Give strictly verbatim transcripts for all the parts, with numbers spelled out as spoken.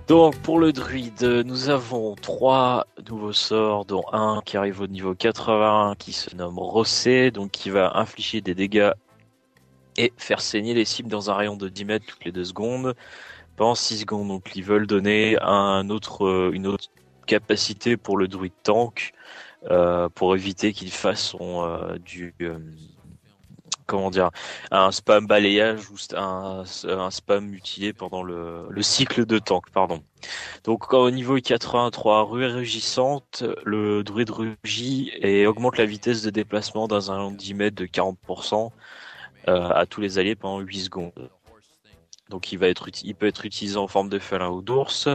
Donc pour le druide, nous avons trois nouveaux sorts, dont un qui arrive au niveau quatre-vingts, qui se nomme Rossé, donc qui va infliger des dégâts et faire saigner les cibles dans un rayon de dix mètres toutes les deux secondes, pendant six secondes. Donc ils veulent donner un autre, une autre capacité pour le druide tank, euh, pour éviter qu'il fasse son, euh, du... Euh, comment dire, un spam balayage ou un, un spam mutilé pendant le, le cycle de tank, pardon. Donc au niveau quatre-vingt-trois, ruée rugissante, le druide rugit et augmente la vitesse de déplacement dans un dix mètres de quarante pour cent euh, à tous les alliés pendant huit secondes. Donc il va être il peut être utilisé en forme de félin ou d'ours,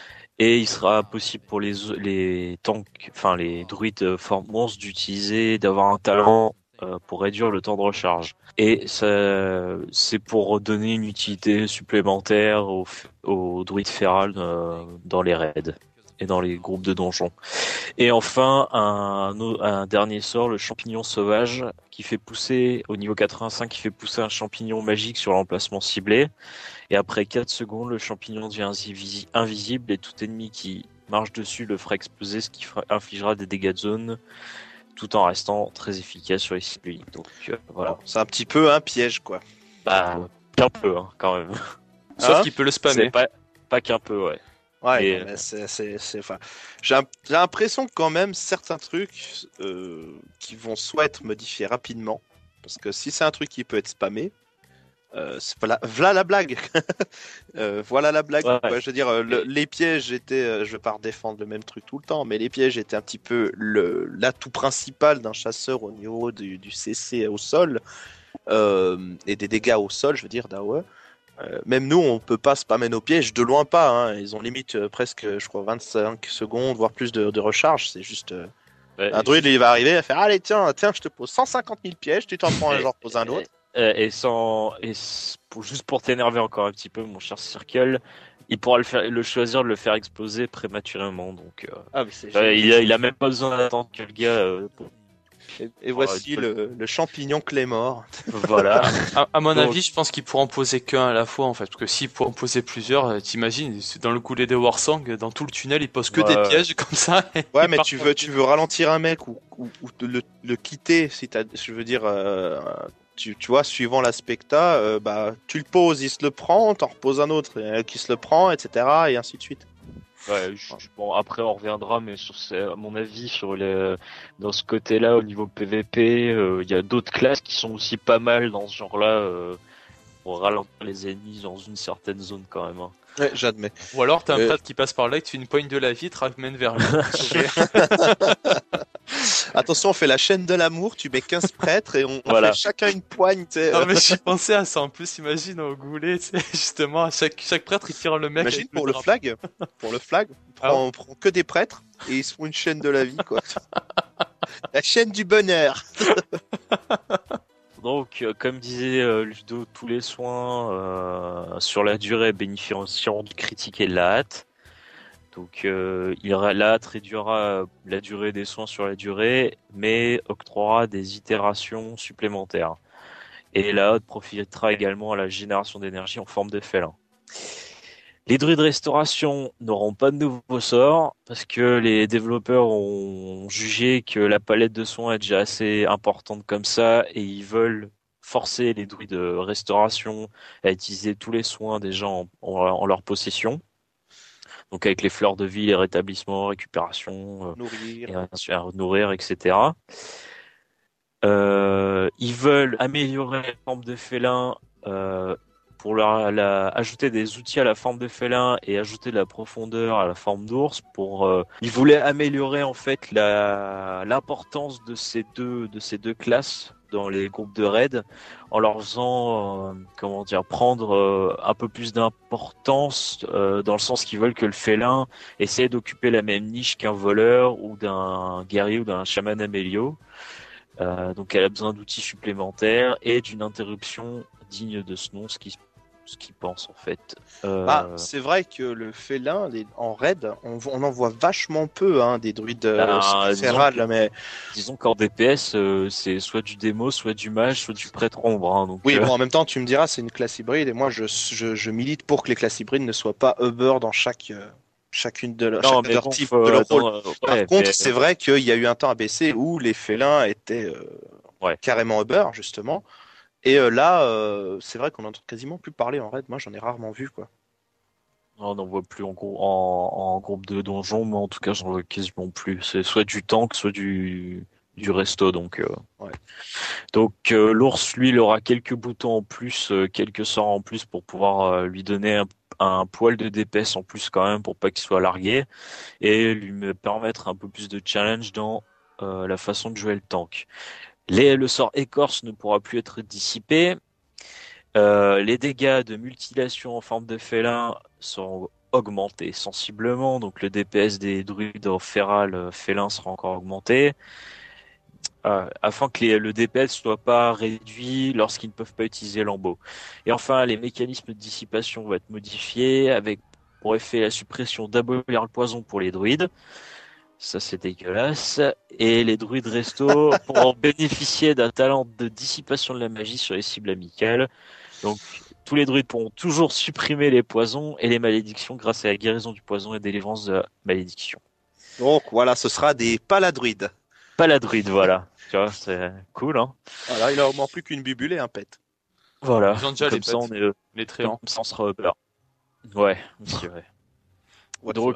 et il sera possible pour les les tanks, enfin les druides forme monstre d'utiliser, d'avoir un talent euh, pour réduire le temps de recharge. Et ça, c'est pour donner une utilité supplémentaire aux, aux druides férales euh, dans les raids et dans les groupes de donjons. Et enfin, un, un dernier sort, le champignon sauvage, qui fait pousser, au niveau quatre-vingt-cinq, qui fait pousser un champignon magique sur l'emplacement ciblé. Et après quatre secondes, le champignon devient invisible et tout ennemi qui marche dessus le fera exploser, ce qui fera, infligera des dégâts de zone, tout en restant très efficace sur les cibles uniques. Donc euh, voilà. C'est un petit peu un piège, quoi. Bah, qu'un peu, hein, quand même. Sauf Hein qu'il peut le spammer. C'est pas, pas qu'un peu, ouais. Ouais, Mais, non, mais c'est, c'est, c'est, enfin, j'ai, un- j'ai l'impression que quand même certains trucs euh, qui vont soit être modifiés rapidement, parce que si c'est un truc qui peut être spammé, euh, c'est voilà, voilà la blague. Euh, voilà la blague. Ouais. quoi. Je veux dire, euh, le- les pièges étaient, euh, je vais pas redéfendre le même truc tout le temps, mais les pièges étaient un petit peu le l'atout principal d'un chasseur au niveau du, du C C au sol euh, et des dégâts au sol, je veux dire, d'A O E. Euh, même nous, on peut pas spammer nos pièges, de loin pas. Hein. Ils ont limite euh, presque, je crois, vingt-cinq secondes, voire plus de, de recharge. C'est juste. euh, ouais, un druide, il va arriver, il va faire allez, tiens, tiens, je te pose cent cinquante mille pièges, tu t'en prends un, Et- genre pose un autre. Euh, et sans et s- pour, juste pour t'énerver encore un petit peu, mon cher Circle, il pourra le faire, le choisir de le faire exploser prématurément. Donc, euh, Ah, mais c'est euh, génial. il a, il a même pas besoin d'attendre que le gars. euh, pour- Et, et voici le, le champignon Clémor. Voilà. À, à mon Donc- avis, je pense qu'il pourra en poser qu'un à la fois, en fait. Parce que s'il pourra en poser plusieurs, euh, t'imagines, c'est dans le coulet de Warsong, dans tout le tunnel, il pose que Ouais. des pièges comme ça. et Ouais, il mais part tu pour- veux, tu veux ralentir un mec ou, ou, ou te le, le quitter, si t'as, je veux dire, euh, tu, tu vois, suivant la specta, euh, bah, tu le poses, il se le prend, t'en reposes un autre euh, qui se le prend, et cetera, et ainsi de suite. Ouais, je- je- bon, après on reviendra, mais sur ces- à mon avis sur les, dans ce côté-là, au niveau P V P, euh, il y a d'autres classes qui sont aussi pas mal dans ce genre-là euh, pour ralentir les ennemis dans une certaine zone quand même. Hein. Ouais, j'admets. Ou alors, t'as un Euh. prêtre qui passe par là, et tu fais une poigne de la vie, te ramène vers lui. Sauvé. Attention, on fait la chaîne de l'amour, tu mets quinze prêtres et on, on Voilà. fait chacun une poigne, tu sais. Non, mais j'ai pensé à ça. En plus, imagine au goulet, tu sais, justement, chaque, chaque prêtre, il tire le mec. Imagine avec pour le drapeau. flag, pour le flag, on prend, Ah. on prend que des prêtres et ils se font une chaîne de la vie, quoi. La chaîne du bonheur. Donc, euh, comme disait euh, Ludo, tous les soins euh, sur la durée bénéficieront du critique et de la hâte. Donc, euh, il, la hâte réduira la durée des soins sur la durée, mais octroiera des itérations supplémentaires. Et la hâte profitera également à la génération d'énergie en forme de félin. Les druides restauration n'auront pas de nouveaux sorts parce que les développeurs ont jugé que la palette de soins est déjà assez importante comme ça et ils veulent forcer les druides restauration à utiliser tous les soins des gens en, en- en leur possession. Donc avec les fleurs de vie, les rétablissements, récupération, euh, Nourrir. et ainsi à nourrir, et cetera. Euh, ils veulent améliorer la forme de félin euh, pour leur, la, ajouter des outils à la forme de félin et ajouter de la profondeur à la forme d'ours. Pour, euh, ils voulaient améliorer en fait la, l'importance de ces deux de ces deux classes dans les groupes de raid en leur faisant euh, comment dire prendre euh, un peu plus d'importance euh, dans le sens qu'ils veulent que le félin essaie d'occuper la même niche qu'un voleur ou d'un guerrier ou d'un chaman amélio. Euh, donc elle a besoin d'outils supplémentaires et d'une interruption digne de ce nom, ce qui ce qu'ils pensent en fait. Euh... Bah, c'est vrai que le félin, les- en raid, on, on en voit vachement peu hein, des druides euh, Ben, disons, férales, que- mais disons qu'en D P S, euh, c'est soit du démo, soit du mage, soit du prêtre ombre. Hein, donc, oui, euh, bon, en même temps, tu me diras, c'est une classe hybride, et moi, je, je, je milite pour que les classes hybrides ne soient pas Uber dans chaque, euh, chacune de, leur- non, chacun de mais leur bon, type faut, de euh, leur rôle. dans, euh, Par ouais, contre, mais, c'est vrai qu'il y a eu un temps à baisser où les félins étaient euh, ouais. carrément Uber, justement. Et euh, là, euh, c'est vrai qu'on entend quasiment plus parler en raid. Moi, j'en ai rarement vu, quoi. On n'en voit plus en, grou- en, en groupe de donjons, mais en tout cas, j'en vois quasiment plus. C'est soit du tank, soit du, du resto. Donc, euh, Ouais. donc euh, l'ours, lui, il aura quelques boutons en plus, euh, quelques sorts en plus pour pouvoir euh, lui donner un, un poil de D P S en plus quand même pour pas qu'il soit largué et lui me permettre un peu plus de challenge dans euh, la façon de jouer le tank. Les, le sort écorce ne pourra plus être dissipé. Euh, les dégâts de mutilation en forme de félin sont augmentés sensiblement, donc le D P S des druides en féral euh, félin sera encore augmenté, euh, afin que les- le D P S soit pas réduit lorsqu'ils ne peuvent pas utiliser l'embout. Et enfin, les mécanismes de dissipation vont être modifiés avec pour effet la suppression d'abolir le poison pour les druides. Ça, c'est dégueulasse. Et les druides resto pourront bénéficier d'un talent de dissipation de la magie sur les cibles amicales. Donc, tous les druides pourront toujours supprimer les poisons et les malédictions grâce à la guérison du poison et délivrance de la malédiction. Donc, voilà, ce sera des paladruides. Pas la druide, voilà. Tu vois, c'est cool, hein. Voilà, il leur manque plus qu'une bubule et un pet. Voilà. Ils ont déjà Comme les ça, on pets, est, euh, les comme tréants. ça, on sera upper. Ouais, c'est vrai. Ouais, c'est Donc, vrai.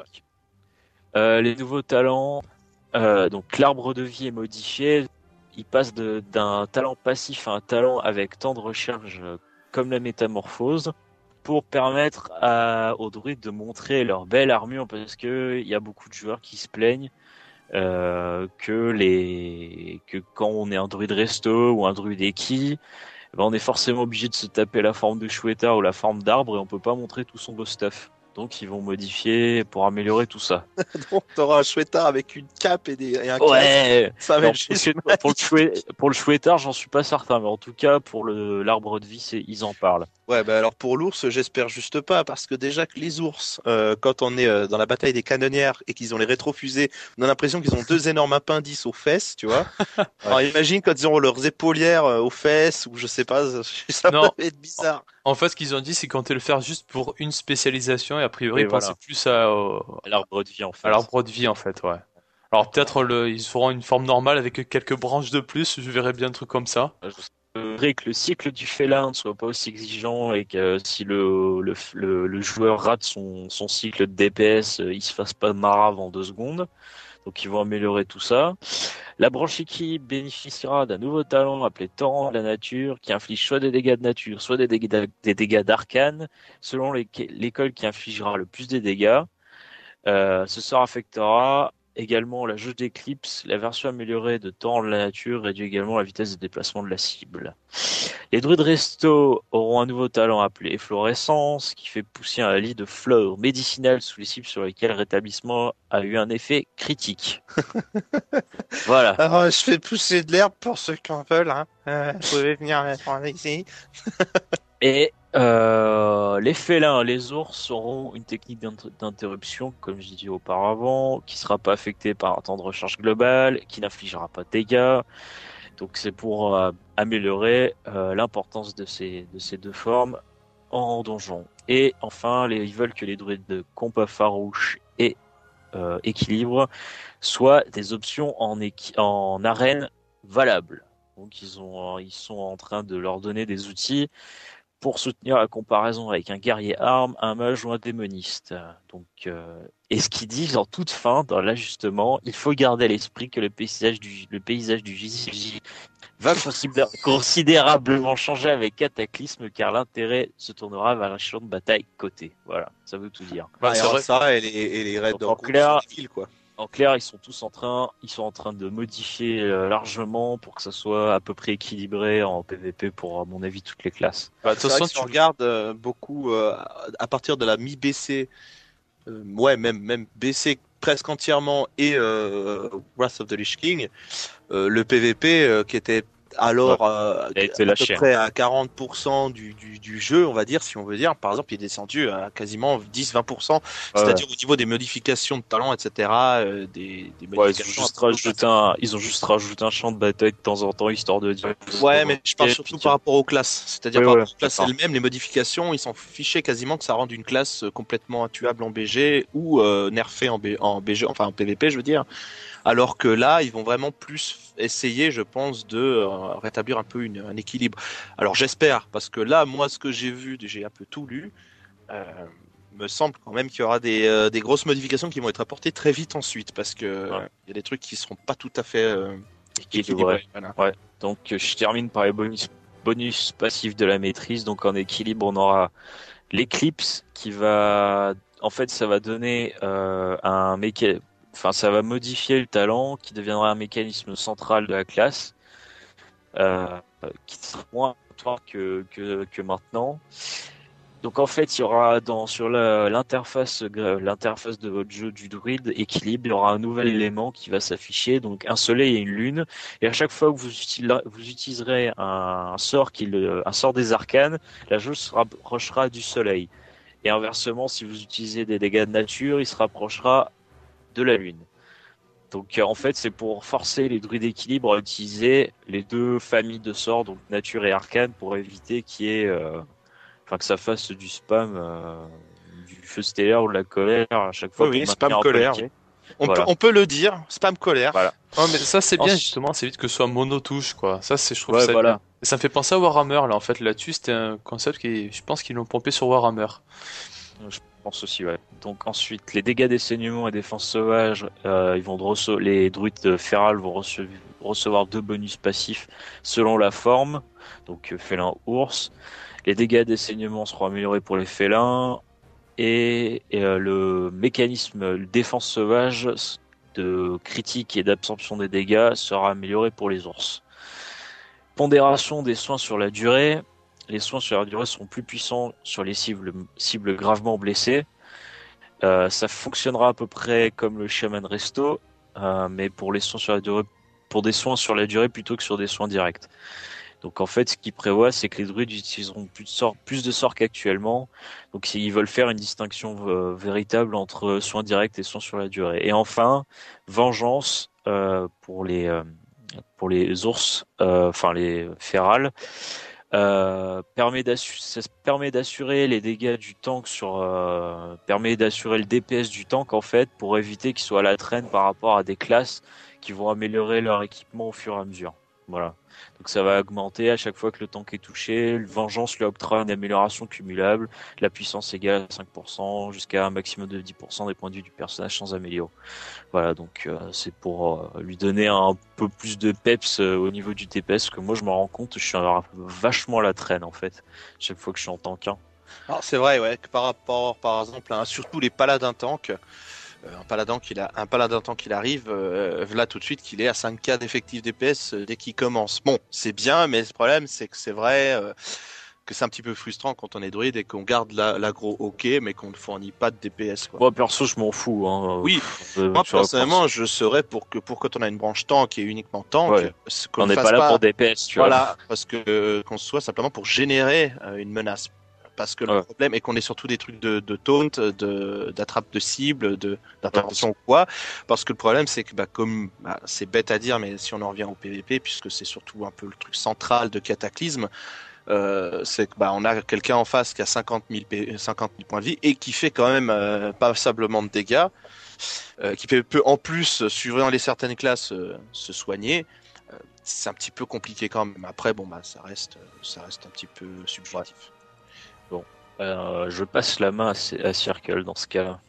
euh, les nouveaux talents, euh, donc l'arbre de vie est modifié. Il passe de- d'un talent passif à un talent avec temps de recharge euh, comme la métamorphose, pour permettre à, aux druides de montrer leur belle armure, parce que il y a beaucoup de joueurs qui se plaignent euh, que les que quand on est un druide resto ou un druide équi, ben on est forcément obligé de se taper la forme de chouettard ou la forme d'arbre et on peut pas montrer tout son beau stuff. Donc ils vont modifier pour améliorer tout ça. Donc, t'auras un chouettard avec une cape et, des, et un casque. Ouais. Ça va Non, être parce juste que pour le chouet, pour le chouettard, j'en suis pas certain, mais en tout cas pour le l'arbre de vie, c'est ils en parlent. ouais, bah alors pour l'ours, j'espère juste pas, parce que déjà que les ours, euh, quand on est euh, dans la bataille des canonnières et qu'ils ont les rétrofusées, on a l'impression qu'ils ont deux énormes appendices aux fesses, tu vois. Alors imagine quand ils auront leurs épaulières euh, aux fesses, ou je sais pas, ça Non. peut être bizarre. En fait, ce qu'ils ont dit, c'est qu'on comptait le faire juste pour une spécialisation et a priori, Oui, ils pensaient voilà. plus à, au- L'arbre de vie en fait. à l'arbre de vie, en fait, ouais. Alors peut-être le, ils feront une forme normale avec quelques branches de plus, je verrais bien un truc comme ça. Je voudrais que le cycle du félin ne soit pas aussi exigeant et que si le, le, le, le joueur rate son, son cycle de D P S, euh, il se fasse pas de marave en deux secondes. Donc ils vont améliorer tout ça. La branche équipe bénéficiera d'un nouveau talent appelé Torrent de la nature qui inflige soit des dégâts de nature, soit des dégâts, des dégâts d'arcane, selon les- l'école qui infligera le plus de dégâts. Euh, ce sort affectera également la jauge d'éclipse. La version améliorée de Torrent de la nature réduit également la vitesse de déplacement de la cible. Les druides resto auront un nouveau talent appelé efflorescence qui fait pousser un lit de fleurs médicinales sous les cibles sur lesquelles le rétablissement a eu un effet critique. Voilà. Alors, je fais pousser de l'herbe pour ceux qui en veulent, hein. Euh, vous pouvez venir les prendre ici. Et euh, les félins, les ours auront une technique d'inter- d'interruption, comme je disais auparavant, qui sera pas affectée par un temps de recharge global, qui n'infligera pas de dégâts. Donc c'est pour euh, améliorer euh, l'importance de ces, de ces deux formes en donjon. Et enfin, les, ils veulent que les druides de combat farouche et euh, équilibre soient des options en, équi- en arène valables. Donc ils, ont, ils sont en train de leur donner des outils pour soutenir la comparaison avec un guerrier arme, un mage ou un démoniste. Donc, euh, et ce qu'ils disent en toute fin, dans l'ajustement, il faut garder à l'esprit que le paysage du, le paysage du J C J va considé- considérablement changer avec Cataclysme, car l'intérêt se tournera vers un champ de bataille coté. Voilà, ça veut tout dire. Bah, Ah, c'est alors vrai. ça, et les, et les raids Donc, de en groupe clair- sur les villes, quoi. En clair, ils sont tous en train, ils sont en train de modifier euh, largement pour que ça soit à peu près équilibré en P V P pour, à mon avis, toutes les classes. Bah, de toute C'est vrai façon, que si on tu... regarde euh, beaucoup euh, à partir de la mi-B C, euh, ouais, même, même B C presque entièrement et euh, Wrath of the Lich King, euh, le P V P euh, qui était alors euh, Il a été à peu lâché. près à quarante pour cent du, du, du jeu, on va dire, si on veut dire. Par exemple, il est descendu à quasiment dix à vingt pour cent, Ouais, c'est-à-dire au niveau des modifications de talent, et cetera. euh, des, des ouais, ils ont modifications. juste un peu rajouté un, ils ont juste rajouté un champ de bataille de temps en temps, histoire de dire. Ouais, mais je parle Et surtout puis, par rapport aux classes. C'est-à-dire ouais, par ouais, rapport aux classes d'accord. elles-mêmes, les modifications, ils s'en fichaient quasiment que ça rende une classe euh, complètement intuable en B G ou euh, nerfée en, B... en B G, enfin en P V P, je veux dire. Alors que là, ils vont vraiment plus essayer, je pense, de euh, rétablir un peu une- un équilibre. Alors j'espère, parce que là, moi, ce que j'ai vu, j'ai un peu tout lu, euh, me semble quand même qu'il y aura des, euh, des grosses modifications qui vont être apportées très vite ensuite, parce que Ouais. euh, il y a des trucs qui seront pas tout à fait euh, Équilibré. équilibrés. Voilà. Ouais. Donc, euh, je termine par les bonus, bonus passifs de la maîtrise. Donc, en équilibre, on aura l'éclipse qui va, en fait, ça va donner euh, un méca... enfin, ça va modifier le talent qui deviendra un mécanisme central de la classe, euh, qui sera moins aléatoire que, que, que maintenant. Donc en fait, il y aura dans sur la- l'interface gra- l'interface de votre jeu du druide équilibre, il y aura un nouvel élément qui va s'afficher, donc un soleil et une lune. Et à chaque fois que vous, utila- vous utiliserez un, un sort qui le, un sort des arcanes, la jauge se rapprochera du soleil. Et inversement, si vous utilisez des dégâts de nature, il se rapprochera de la lune. Donc euh, en fait, c'est pour forcer les druides d'équilibre à utiliser les deux familles de sorts, donc nature et arcane, pour éviter qu'il y ait euh, enfin que ça fasse du spam, euh, du feu stellaire ou de la colère à chaque Oui, fois pour oui, spam maintenir un peu le colère. pied. On peut, Voilà, on peut le dire, spam colère. voilà. Ouais, mais ça c'est bien Ensuite, justement, c'est vite que ce soit monotouche quoi. Ça c'est, je trouve ouais, ça bien. voilà. Et ça me fait penser à Warhammer là en fait là-dessus, c'était un concept qui, je pense qu'ils l'ont pompé sur Warhammer. Je pense aussi, ouais. Donc ensuite, les dégâts des saignements et défense sauvage, euh, ils vont rece- les druides de Feral vont rece- recevoir deux bonus passifs selon la forme. Donc euh, félin, ours. Les dégâts des saignements seront améliorés pour les félins et, et, euh, le mécanisme défense sauvage de critique et d'absorption des dégâts sera amélioré pour les ours. Pondération des soins sur la durée. Les soins sur la durée seront plus puissants sur les cibles, cibles gravement blessées. Euh, ça fonctionnera à peu près comme le Shaman Resto, euh, mais pour les soins sur la durée, pour des soins sur la durée plutôt que sur des soins directs. Donc en fait, ce qu'il prévoit, c'est que les druides utiliseront plus de sorts, plus de sorts qu'actuellement. Donc ils veulent faire une distinction euh, véritable entre soins directs et soins sur la durée. Et enfin, vengeance euh, pour les euh, pour les ours, euh, enfin les férales, euh, permet d'assu- ça se permet d'assurer les dégâts du tank sur, euh, permet d'assurer le D P S du tank en fait pour éviter qu'il soit à la traîne par rapport à des classes qui vont améliorer leur équipement au fur et à mesure. Voilà. Donc ça va augmenter à chaque fois que le tank est touché. Le Vengeance lui octroie une amélioration cumulable, la puissance égale à cinq pour cent jusqu'à un maximum de dix pour cent des points de vie du personnage sans amélioration. Voilà, donc euh, c'est pour euh, lui donner un peu plus de peps euh, au niveau du T P S, que moi je me rends compte, je suis un- vachement à la traîne en fait, chaque fois que je suis en tank un. Alors c'est vrai, ouais, que par rapport, par exemple, à surtout les paladins tank, euh, un paladin qu'il a, un paladin tank qu'il arrive, euh, là tout de suite qu'il est à cinq K d'effectif D P S euh, dès qu'il commence. Bon, c'est bien, mais le problème c'est que c'est vrai euh, que c'est un petit peu frustrant quand on est druide et qu'on garde la- l'agro ok, mais qu'on ne fournit pas de D P S quoi. Moi perso je m'en fous, hein. Oui, Pff, euh, moi tu vois, personnellement, je serais pour que pour quand on a une branche tank et uniquement tank, ouais. ce qu'on On ne n'est pas fasse là pour pas, D P S, tu vois. voilà, parce que euh, qu'on soit simplement pour générer euh, une menace. Parce que le Ouais. problème est qu'on est surtout des trucs de, de taunt, de d'attrape de cible, de d'intervention ou quoi. Parce que le problème c'est que bah comme bah, c'est bête à dire, mais si on en revient au P V P, puisque c'est surtout un peu le truc central de Cataclysme, euh, c'est que bah on a quelqu'un en face qui a cinquante mille, P- cinquante mille points de vie et qui fait quand même euh, passablement de dégâts, euh, qui peut, peut en plus, suivant les certaines classes, euh, se soigner. Euh, c'est un petit peu compliqué quand même. Après, bon bah ça reste, ça reste un petit peu subjectif. Bon, Euh, je passe la main à, à Circle dans ce cas-là.